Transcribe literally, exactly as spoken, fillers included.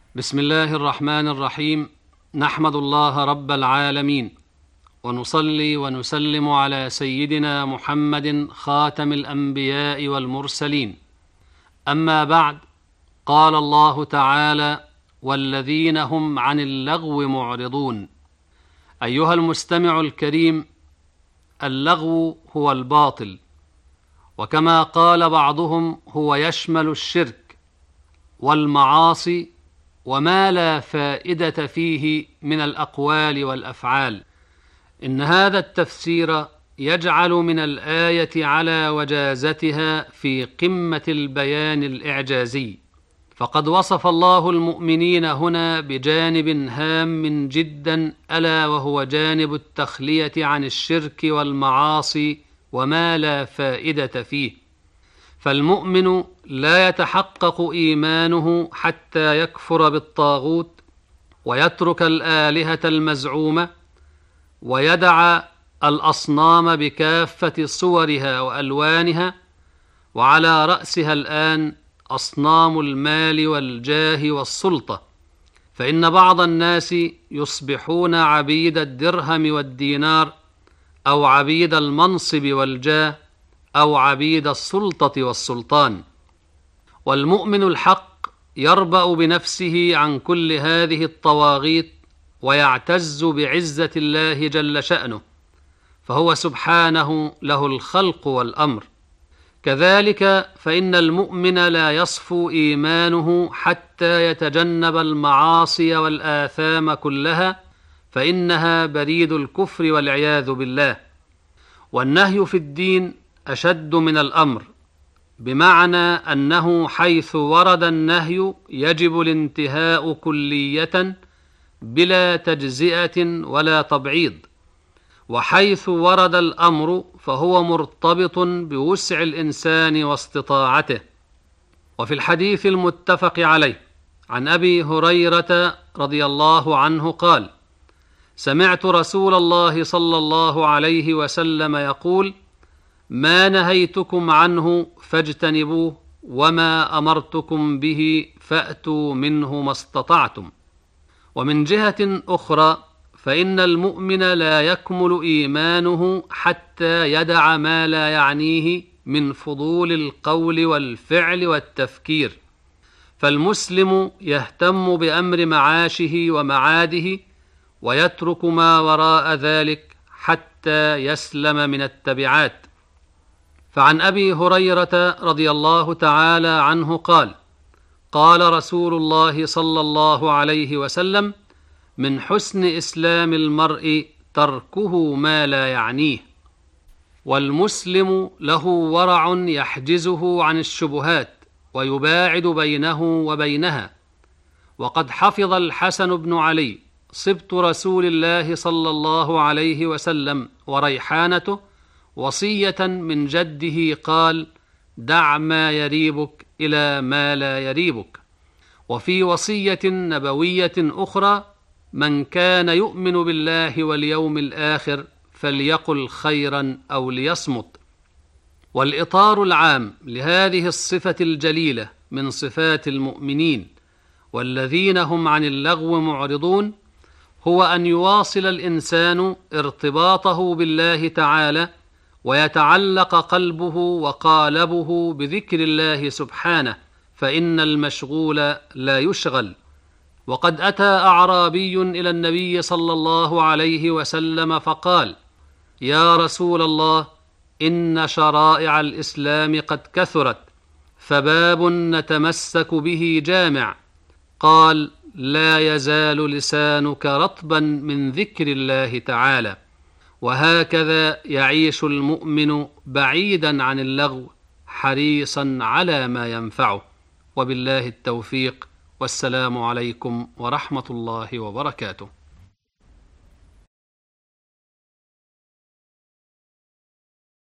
بسم الله الرحمن الرحيم. نحمد الله رب العالمين، ونصلي ونسلم على سيدنا محمد خاتم الأنبياء والمرسلين. أما بعد، قال الله تعالى: والذين هم عن اللغو معرضون. أيها المستمع الكريم، اللغو هو الباطل، وكما قال بعضهم هو يشمل الشرك والمعاصي وما لا فائدة فيه من الأقوال والأفعال. إن هذا التفسير يجعل من الآية على وجازتها في قمة البيان الإعجازي، فقد وصف الله المؤمنين هنا بجانب هام جدا، ألا وهو جانب التخلية عن الشرك والمعاصي وما لا فائدة فيه. فالمؤمن لا يتحقق إيمانه حتى يكفر بالطاغوت ويترك الآلهة المزعومة ويدع الأصنام بكافة صورها وألوانها، وعلى رأسها الآن أصنام المال والجاه والسلطة. فإن بعض الناس يصبحون عبيد الدرهم والدينار، أو عبيد المنصب والجاه، أو عبيد السلطة والسلطان. والمؤمن الحق يربأ بنفسه عن كل هذه الطواغيت ويعتز بعزة الله جل شأنه، فهو سبحانه له الخلق والأمر. كذلك فإن المؤمن لا يصفو إيمانه حتى يتجنب المعاصي والآثام كلها، فإنها بريد الكفر والعياذ بالله. والنهي في الدين أشد من الأمر، بمعنى أنه حيث ورد النهي يجب الانتهاء كلية بلا تجزئة ولا تبعيض، وحيث ورد الأمر فهو مرتبط بوسع الإنسان واستطاعته. وفي الحديث المتفق عليه عن أبي هريرة رضي الله عنه قال: سمعت رسول الله صلى الله عليه وسلم يقول: ما نهيتكم عنه فاجتنبوه، وما أمرتكم به فأتوا منه ما استطعتم. ومن جهة أخرى، فإن المؤمن لا يكمل إيمانه حتى يدع ما لا يعنيه من فضول القول والفعل والتفكير. فالمسلم يهتم بأمر معاشه ومعاده، ويترك ما وراء ذلك حتى يسلم من التبعات. فعن أبي هريرة رضي الله تعالى عنه قال: قال رسول الله صلى الله عليه وسلم: من حسن إسلام المرء تركه ما لا يعنيه. والمسلم له ورع يحجزه عن الشبهات ويباعد بينه وبينها. وقد حفظ الحسن بن علي صبت رسول الله صلى الله عليه وسلم وريحانته وصية من جده قال: دع ما يريبك إلى ما لا يريبك. وفي وصية نبوية أخرى: من كان يؤمن بالله واليوم الآخر فليقل خيرا أو ليصمت. والإطار العام لهذه الصفة الجليلة من صفات المؤمنين والذين هم عن اللغو معرضون هو أن يواصل الإنسان ارتباطه بالله تعالى، ويتعلق قلبه وقالبه بذكر الله سبحانه، فإن المشغول لا يشغل. وقد أتى أعرابي إلى النبي صلى الله عليه وسلم فقال: يا رسول الله، إن شرائع الإسلام قد كثرت، فباب نتمسك به جامع. قال: لا يزال لسانك رطبا من ذكر الله تعالى. وهكذا يعيش المؤمن بعيدا عن اللغو، حريصا على ما ينفعه. وبالله التوفيق، والسلام عليكم ورحمة الله وبركاته.